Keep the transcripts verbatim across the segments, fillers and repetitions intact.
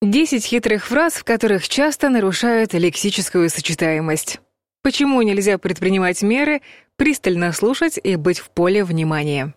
десять хитрых фраз, в которых часто нарушают лексическую сочетаемость. Почему нельзя предпринимать меры, пристально слушать и быть в поле внимания?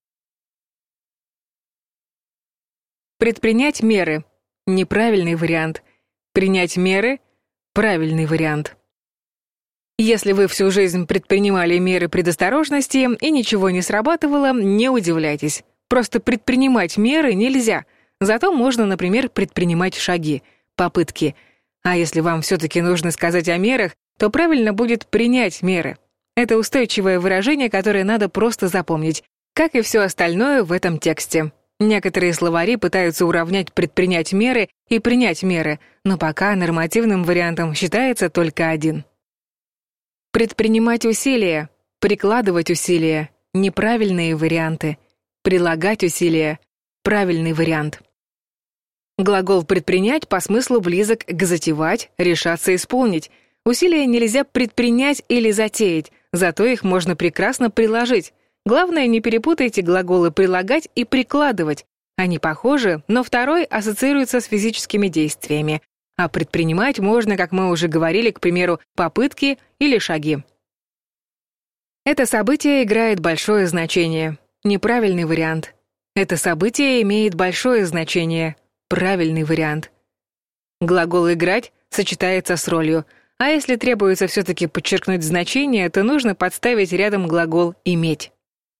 Предпринять меры — неправильный вариант. Принять меры — правильный вариант. Если вы всю жизнь предпринимали меры предосторожности и ничего не срабатывало, не удивляйтесь. Просто предпринимать меры нельзя. Зато можно, например, предпринимать шаги, попытки. А если вам все-таки нужно сказать о мерах, то правильно будет принять меры. Это устойчивое выражение, которое надо просто запомнить, как и все остальное в этом тексте. Некоторые словари пытаются уравнять предпринять меры и принять меры, но пока нормативным вариантом считается только один. Предпринимать усилия, прикладывать усилия — неправильные варианты. Прилагать усилия — правильный вариант. Глагол «предпринять» по смыслу близок к «затевать», «решаться исполнить». Усилия нельзя предпринять или затеять, зато их можно прекрасно приложить. Главное, не перепутайте глаголы «прилагать» и «прикладывать». Они похожи, но второй ассоциируется с физическими действиями, а предпринимать можно, как мы уже говорили, к примеру, попытки или шаги. Это событие играет большое значение. Неправильный вариант. Это событие имеет большое значение. Правильный вариант. Глагол «играть» сочетается с ролью, а если требуется все-таки подчеркнуть значение, то нужно подставить рядом глагол «иметь».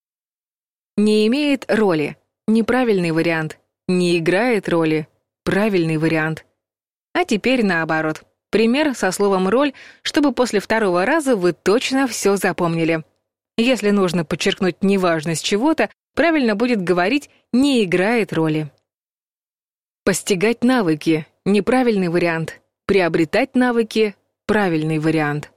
Не имеет роли. Неправильный вариант. Не играет роли. Правильный вариант. А теперь наоборот. Пример со словом «роль», чтобы после второго раза вы точно все запомнили. Если нужно подчеркнуть неважность чего-то, правильно будет говорить «не играет роли». Постигать навыки — неправильный вариант. Приобретать навыки — правильный вариант.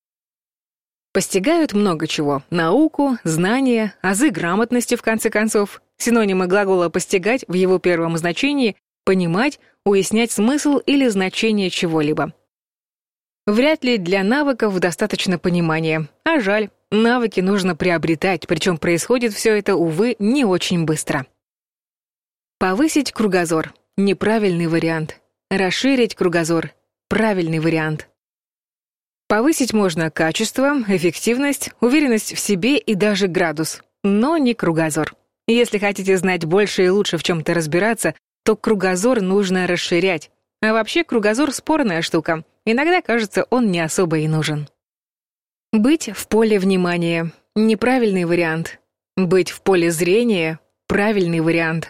Постигают много чего — науку, знания, азы грамотности, в конце концов. Синонимы глагола «постигать» в его первом значении — понимать, уяснять смысл или значение чего-либо. Вряд ли для навыков достаточно понимания, а жаль, навыки нужно приобретать, причем происходит все это, увы, не очень быстро. Повысить кругозор — неправильный вариант. Расширить кругозор — правильный вариант. Повысить можно качество, эффективность, уверенность в себе и даже градус, но не кругозор. Если хотите знать больше и лучше в чем-то разбираться, то кругозор нужно расширять. А вообще кругозор — спорная штука. Иногда, кажется, он не особо и нужен. Быть в поле внимания — неправильный вариант. Быть в поле зрения — правильный вариант.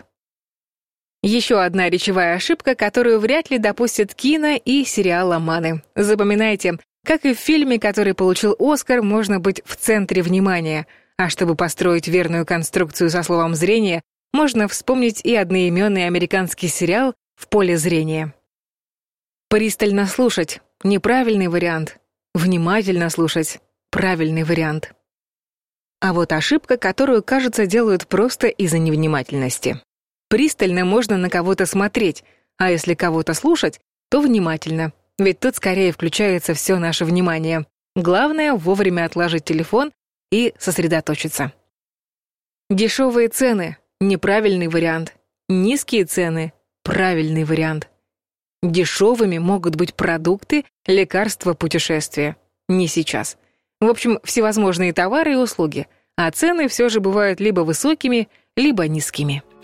Еще одна речевая ошибка, которую вряд ли допустят кино и сериаломаны. Запоминайте, как и в фильме, который получил Оскар, можно быть в центре внимания. А чтобы построить верную конструкцию со словом «зрение», можно вспомнить и одноименный американский сериал «В поле зрения». Пристально слушать — неправильный вариант. Внимательно слушать — правильный вариант. А вот ошибка, которую, кажется, делают просто из-за невнимательности. Пристально можно на кого-то смотреть, а если кого-то слушать, то внимательно, ведь тут скорее включается все наше внимание. Главное — вовремя отложить телефон и сосредоточиться. Дешевые цены — неправильный вариант. Низкие цены — правильный вариант. Дешевыми могут быть продукты, лекарства, путешествия. Не сейчас. В общем, всевозможные товары и услуги, а цены все же бывают либо высокими, либо низкими.